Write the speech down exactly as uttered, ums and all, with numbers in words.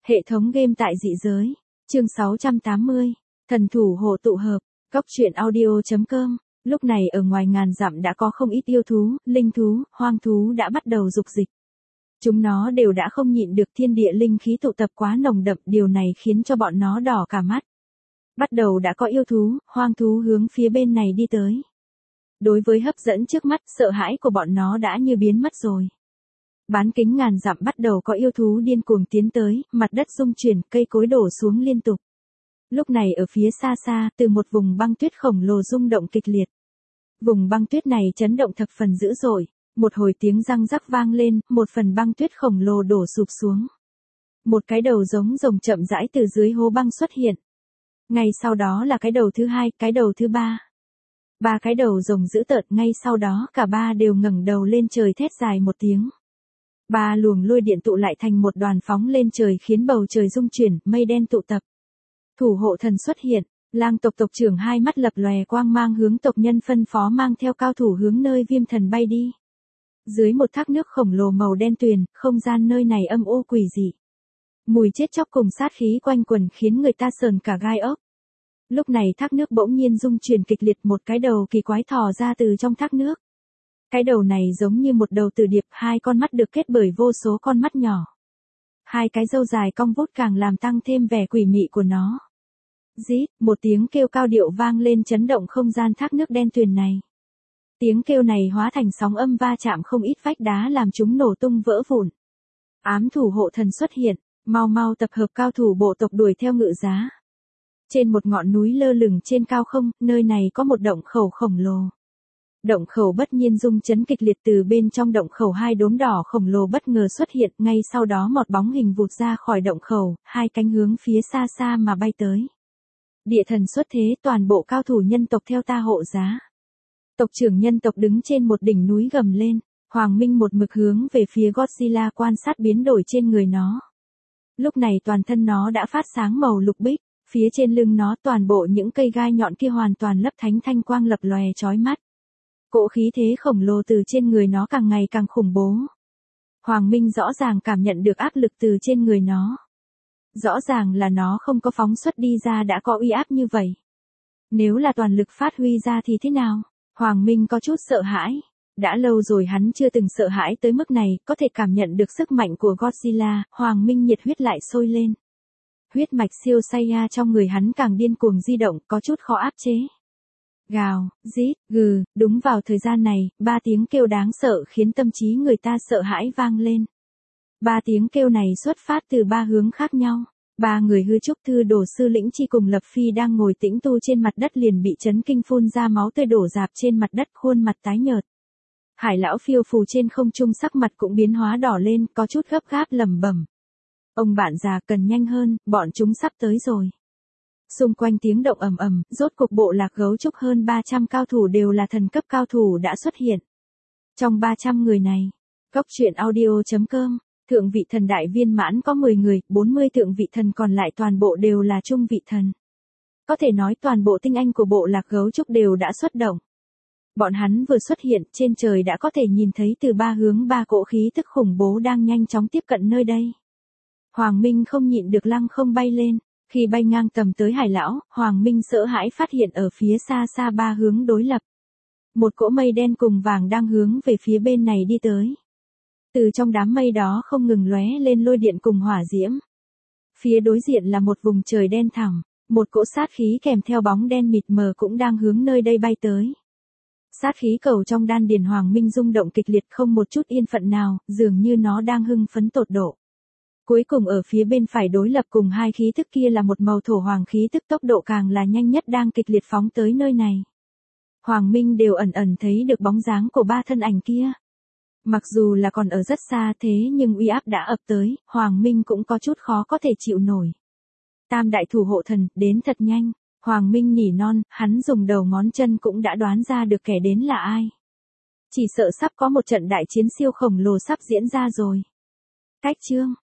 Hệ thống game tại dị giới. Chương sáu trăm tám mươi. Thần thủ hộ tụ hợp. Cóc truyện audio chấm com. Lúc này ở ngoài ngàn dặm đã có không ít yêu thú, linh thú, hoang thú đã bắt đầu dục dịch. Chúng nó đều đã không nhịn được thiên địa linh khí tụ tập quá nồng đậm, điều này khiến cho bọn nó đỏ cả mắt. Bắt đầu đã có yêu thú, hoang thú hướng phía bên này đi tới. Đối với hấp dẫn trước mắt, sợ hãi của bọn nó đã như biến mất rồi. Bán kính ngàn dặm bắt đầu có yêu thú điên cuồng tiến tới, mặt đất rung chuyển, cây cối đổ xuống liên tục. Lúc này ở phía xa xa, từ một vùng băng tuyết khổng lồ rung động kịch liệt. Vùng băng tuyết này chấn động thập phần dữ dội, một hồi tiếng răng rắc vang lên, một phần băng tuyết khổng lồ đổ sụp xuống. Một cái đầu giống rồng chậm rãi từ dưới hố băng xuất hiện. Ngay sau đó là cái đầu thứ hai, cái đầu thứ ba. Ba cái đầu rồng dữ tợn, ngay sau đó cả ba đều ngẩng đầu lên trời thét dài một tiếng. Ba luồng lôi điện tụ lại thành một đoàn phóng lên trời khiến bầu trời rung chuyển, mây đen tụ tập. Thủ hộ thần xuất hiện, lang tộc tộc trưởng hai mắt lập lòe quang mang hướng tộc nhân phân phó mang theo cao thủ hướng nơi viêm thần bay đi. Dưới một thác nước khổng lồ màu đen tuyền, không gian nơi này âm u quỷ dị. Mùi chết chóc cùng sát khí quanh quần khiến người ta sờn cả gai ốc. Lúc này thác nước bỗng nhiên rung chuyển kịch liệt, một cái đầu kỳ quái thò ra từ trong thác nước. Cái đầu này giống như một đầu tử điệp, hai con mắt được kết bởi vô số con mắt nhỏ. Hai cái râu dài cong vút càng làm tăng thêm vẻ quỷ mị của nó. Rít, một tiếng kêu cao điệu vang lên chấn động không gian thác nước đen tuyền này. Tiếng kêu này hóa thành sóng âm va chạm không ít vách đá làm chúng nổ tung vỡ vụn. Ám thủ hộ thần xuất hiện, mau mau tập hợp cao thủ bộ tộc đuổi theo ngự giá. Trên một ngọn núi lơ lửng trên cao không, nơi này có một động khẩu khổng lồ. Động khẩu bất nhiên rung chấn kịch liệt, từ bên trong động khẩu hai đốm đỏ khổng lồ bất ngờ xuất hiện, ngay sau đó một bóng hình vụt ra khỏi động khẩu, hai cánh hướng phía xa xa mà bay tới. Địa thần xuất thế, toàn bộ cao thủ nhân tộc theo ta hộ giá. Tộc trưởng nhân tộc đứng trên một đỉnh núi gầm lên, Hoàng Minh một mực hướng về phía Godzilla quan sát biến đổi trên người nó. Lúc này toàn thân nó đã phát sáng màu lục bích, phía trên lưng nó toàn bộ những cây gai nhọn kia hoàn toàn lấp thánh thanh quang lập lòe chói mắt. Cỗ khí thế khổng lồ từ trên người nó càng ngày càng khủng bố. Hoàng Minh rõ ràng cảm nhận được áp lực từ trên người nó. Rõ ràng là nó không có phóng xuất đi ra đã có uy áp như vậy. Nếu là toàn lực phát huy ra thì thế nào? Hoàng Minh có chút sợ hãi. Đã lâu rồi hắn chưa từng sợ hãi tới mức này, có thể cảm nhận được sức mạnh của Godzilla, Hoàng Minh nhiệt huyết lại sôi lên. Huyết mạch siêu Saiya trong người hắn càng điên cuồng di động, có chút khó áp chế. Gào, rít, gừ, đúng vào thời gian này, ba tiếng kêu đáng sợ khiến tâm trí người ta sợ hãi vang lên. Ba tiếng kêu này xuất phát từ ba hướng khác nhau. Ba người hư trúc thư đồ sư lĩnh chi cùng Lập Phi đang ngồi tĩnh tu trên mặt đất liền bị chấn kinh phun ra máu tươi đổ rạp trên mặt đất, khuôn mặt tái nhợt. Hải lão phiêu phù trên không trung sắc mặt cũng biến hóa đỏ lên, có chút gấp gáp lẩm bẩm. Ông bạn già cần nhanh hơn, bọn chúng sắp tới rồi. Xung quanh tiếng động ầm ầm, rốt cục bộ lạc gấu trúc hơn ba trăm cao thủ đều là thần cấp cao thủ đã xuất hiện. Trong ba trăm người này, Cóc truyện audio chấm com, thượng vị thần đại viên mãn có mười người, bốn mươi thượng vị thần còn lại toàn bộ đều là trung vị thần. Có thể nói toàn bộ tinh anh của bộ lạc gấu trúc đều đã xuất động. Bọn hắn vừa xuất hiện, trên trời đã có thể nhìn thấy từ ba hướng ba cỗ khí tức khủng bố đang nhanh chóng tiếp cận nơi đây. Hoàng Minh không nhịn được lăng không bay lên, khi bay ngang tầm tới Hải lão, Hoàng Minh sợ hãi phát hiện ở phía xa xa ba hướng đối lập. Một cỗ mây đen cùng vàng đang hướng về phía bên này đi tới. Từ trong đám mây đó không ngừng lóe lên lôi điện cùng hỏa diễm. Phía đối diện là một vùng trời đen thẳm, một cỗ sát khí kèm theo bóng đen mịt mờ cũng đang hướng nơi đây bay tới. Sát khí cầu trong đan điền Hoàng Minh rung động kịch liệt không một chút yên phận nào, dường như nó đang hưng phấn tột độ. Cuối cùng ở phía bên phải đối lập cùng hai khí tức kia là một màu thổ hoàng khí tức, tốc độ càng là nhanh nhất đang kịch liệt phóng tới nơi này. Hoàng Minh đều ẩn ẩn thấy được bóng dáng của ba thân ảnh kia. Mặc dù là còn ở rất xa thế nhưng uy áp đã ập tới, Hoàng Minh cũng có chút khó có thể chịu nổi. Tam đại thủ hộ thần, đến thật nhanh. Hoàng Minh nỉ non, hắn dùng đầu ngón chân cũng đã đoán ra được kẻ đến là ai. Chỉ sợ sắp có một trận đại chiến siêu khổng lồ sắp diễn ra rồi. Cách chương